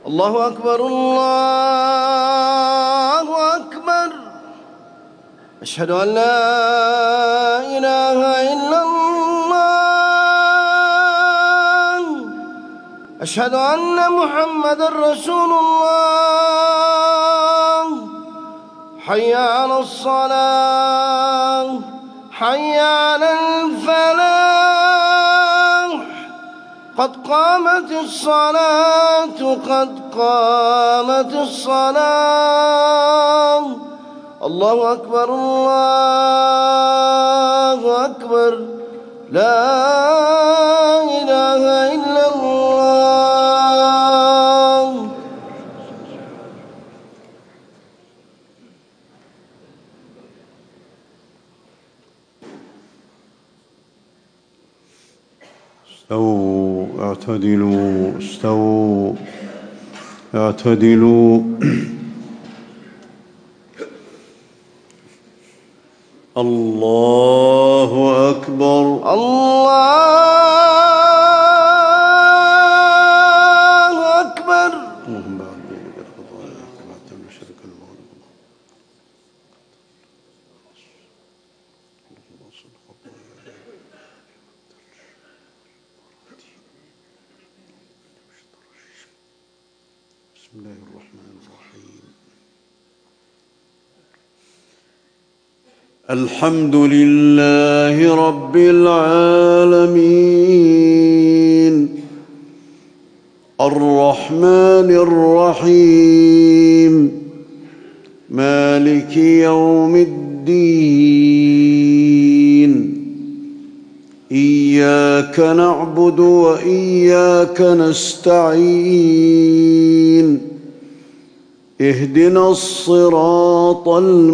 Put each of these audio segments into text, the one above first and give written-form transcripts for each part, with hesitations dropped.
الله أكبر الله أكبر. أشهد أن لا إله إلا الله. أشهد أن محمدًا رسول الله. حي على الصلاة، حي على الفلاح، قد قامت الصلاة، قد قامت الصلاة. الله أكبر الله أكبر. لا إله إلا الله. استووا اعتدلوا، استووا اعتدلوا. الله أكبر الله أكبر. اللهم بعد بينك الخطايا كما تعمل شرك المغرب. بسم الله الرحمن الرحيم. الحمد لله رب العالمين، الرحمن الرحيم، مالك يوم الدين. إياك نعبد وإياك نستعين. اهدنا الصراط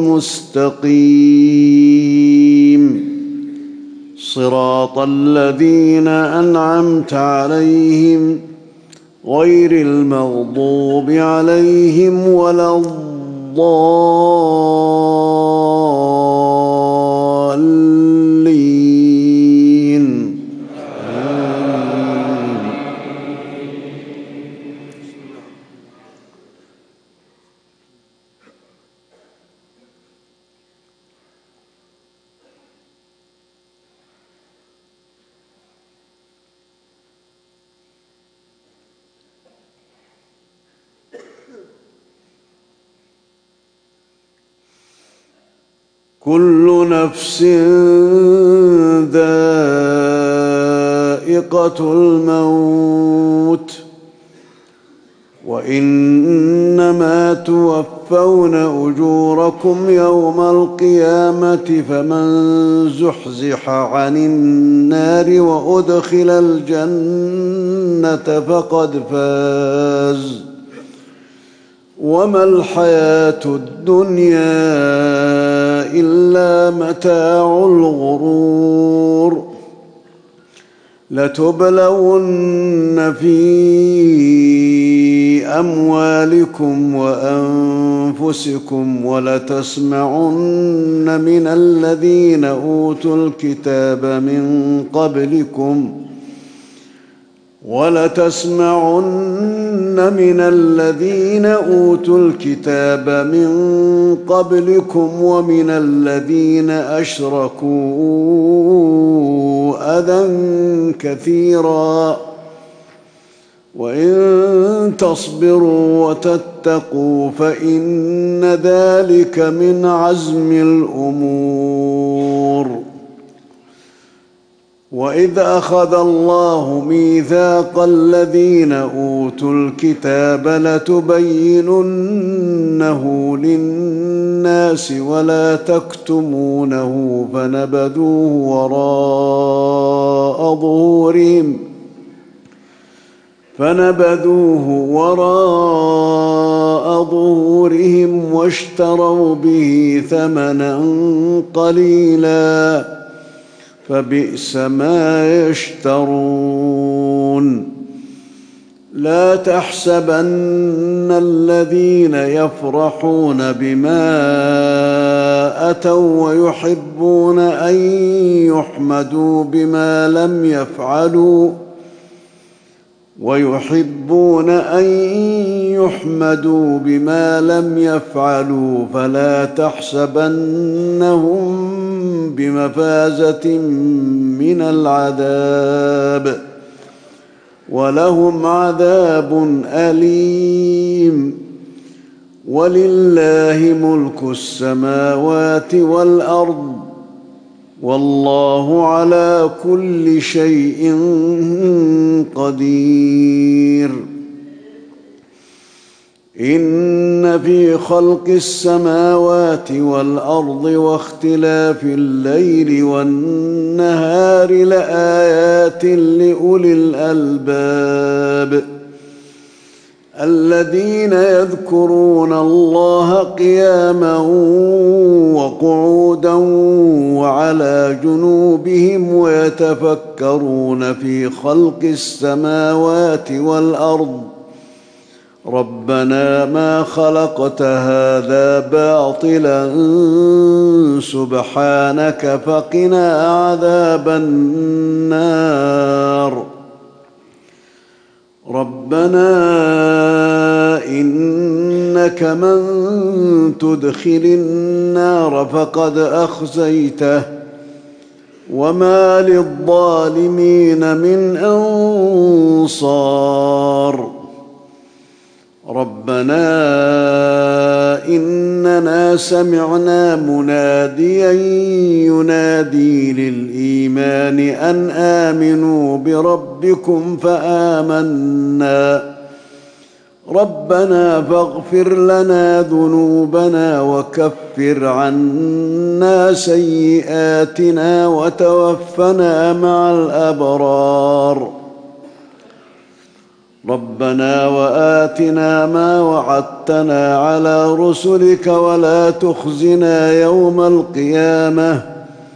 المستقيم، صراط الذين أنعمت عليهم غير المغضوب عليهم ولا الضالين. كل نفس ذائقة الموت، وإنما توفون أجوركم يوم القيامة، فمن زحزح عن النار وأدخل الجنة فقد فاز، وما الحياة الدنيا إلا متاع الغرور. لتبلون في أموالكم وأنفسكم ولتسمعن من الذين أوتوا الكتاب من قبلكم ومن الذين أشركوا أذى كثيرا، وإن تصبروا وتتقوا فإن ذلك من عزم الأمور. وإذ أخذ الله ميثاق الذين أوتوا الكتاب لتبيننه للناس ولا تكتمونه فنبذوه وراء ظهورهم واشتروا به ثمنا قليلا، فبئس ما يشترون. لا تحسبن الذين يفرحون بما أتوا ويحبون أن يحمدوا بما لم يفعلوا ويحبون أن يحمدوا بما لم يفعلوا فلا تحسبنهم بمفازة من العذاب ولهم عذاب أليم ولله ملك السماوات والأرض والله على كل شيء قدير إن في خلق السماوات والأرض واختلاف الليل والنهار لآيات لأولي الألباب الذين يذكرون الله قياما وقعودا وعلى جنوبهم ويتفكرون في خلق السماوات والأرض ربنا ما خلقت هذا باطلا سبحانك فقنا عذاب النار ربنا إنك من تدخل النار فقد أخزيته وما للظالمين من أنصار ربنا إننا سمعنا مناديا ينادي للإيمان أن آمنوا بربكم فآمنا ربنا فاغفر لنا ذنوبنا وكفر عنا سيئاتنا وتوفنا مع الأبرار ربنا وآتنا ما وعدتنا على رسلك ولا تخزنا يوم القيامة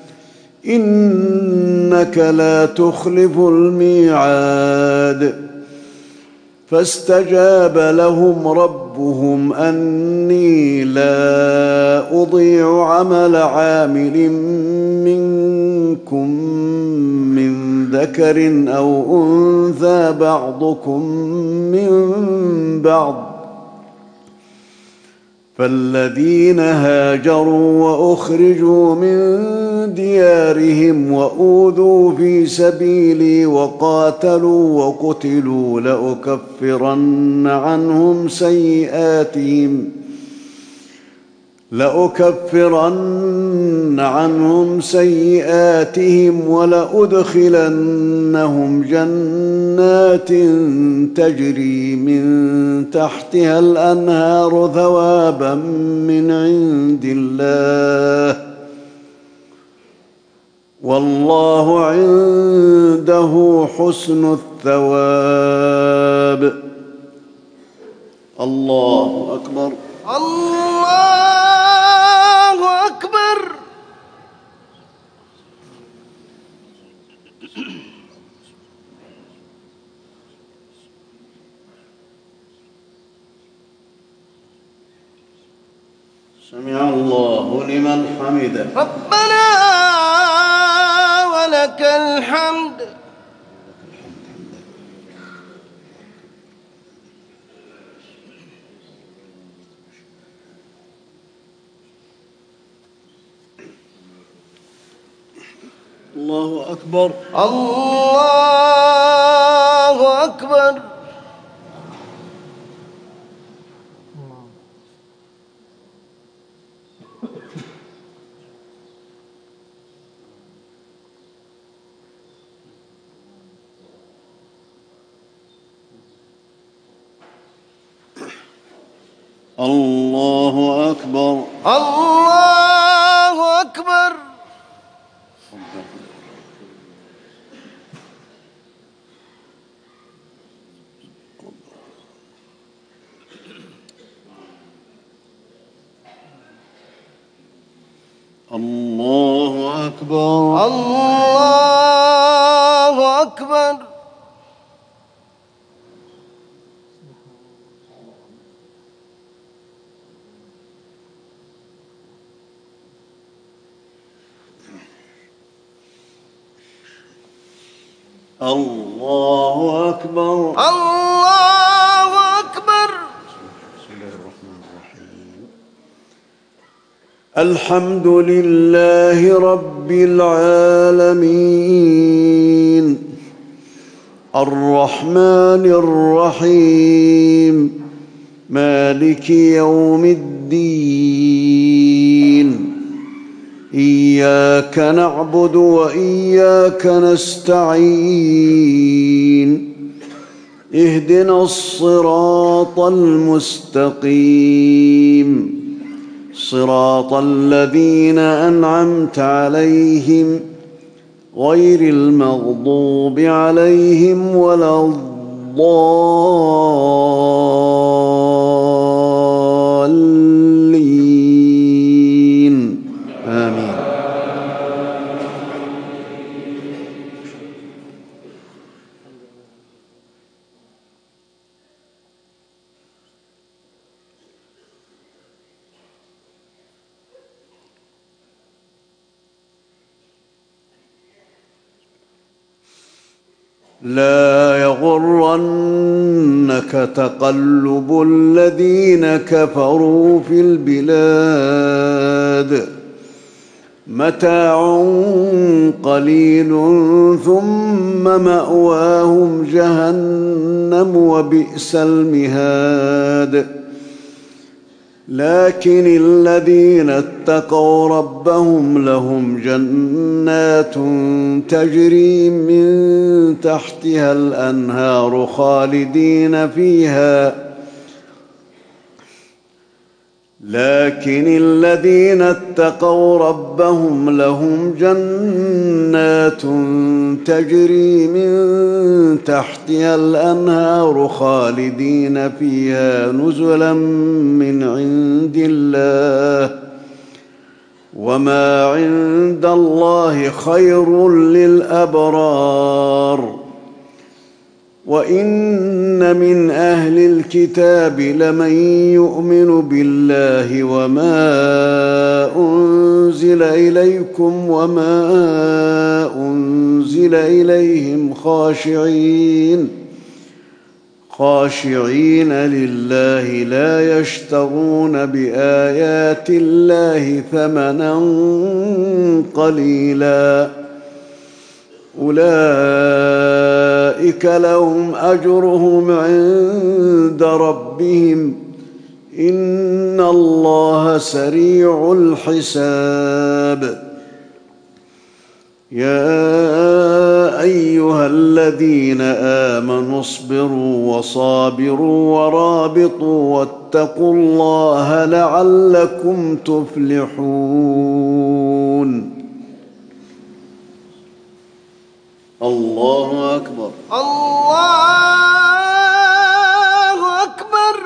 إنك لا تخلف الميعاد فاستجاب لهم ربهم أني لا أضيع عمل عامل منكم من ذكر أو أنثى بعضكم من بعض فالذين هاجروا وأخرجوا من ديارهم وأوذوا في سبيلي وقاتلوا وقتلوا لأكفرن عنهم سيئاتهم ولأدخلنهم جنات تجري من تحتها الأنهار ثوابا من عند الله والله عنده حسن الثواب الله أكبر الله أكبر. سمع الله لمن حمده ربنا ولك الحمد. الله أكبر الله أكبر. الله أكبر الله أكبر. الله أكبر الله أكبر. الله أكبر. الله أكبر. بسم الله الرحمن الرحيم. الحمد لله رب العالمين الرحمن الرحيم مالك يوم الدين إياك نعبد وإياك نستعين اهدنا الصراط المستقيم صراط الذين أنعمت عليهم غير المغضوب عليهم ولا الضالين آمين. لا يغرنك تقلب الذين كفروا في البلاد متاع قليل ثم مأواهم جهنم وبئس المهاد. لكن الذين اتقوا ربهم لهم جنات تجري من تحتها الأنهار خالدين فيها لكن الذين اتقوا ربهم لهم جنات تجري من تحتها الأنهار خالدين فيها نزلا من عند الله وما عند الله خير للأبرار. وإن من أهل الكتاب لمن يؤمن بالله وما أنزل إليكم وما أنزل إليهم خاشعين لله لا يشترون بآيات الله ثمنا قليلا أولئك لهم أجرهم عند ربهم إن الله سريع الحساب. يا أيها الذين آمنوا اصبروا وصابروا ورابطوا واتقوا الله لعلكم تفلحون. الله أكبر. الله أكبر.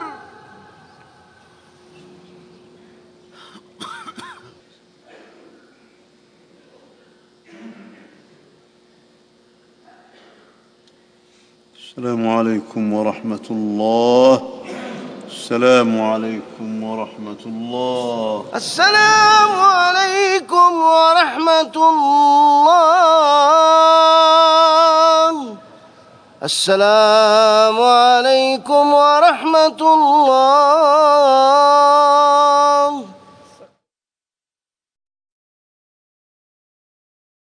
السلام عليكم ورحمة الله. السلام عليكم ورحمة الله. السلام عليكم ورحمة الله. السلام عليكم ورحمة الله.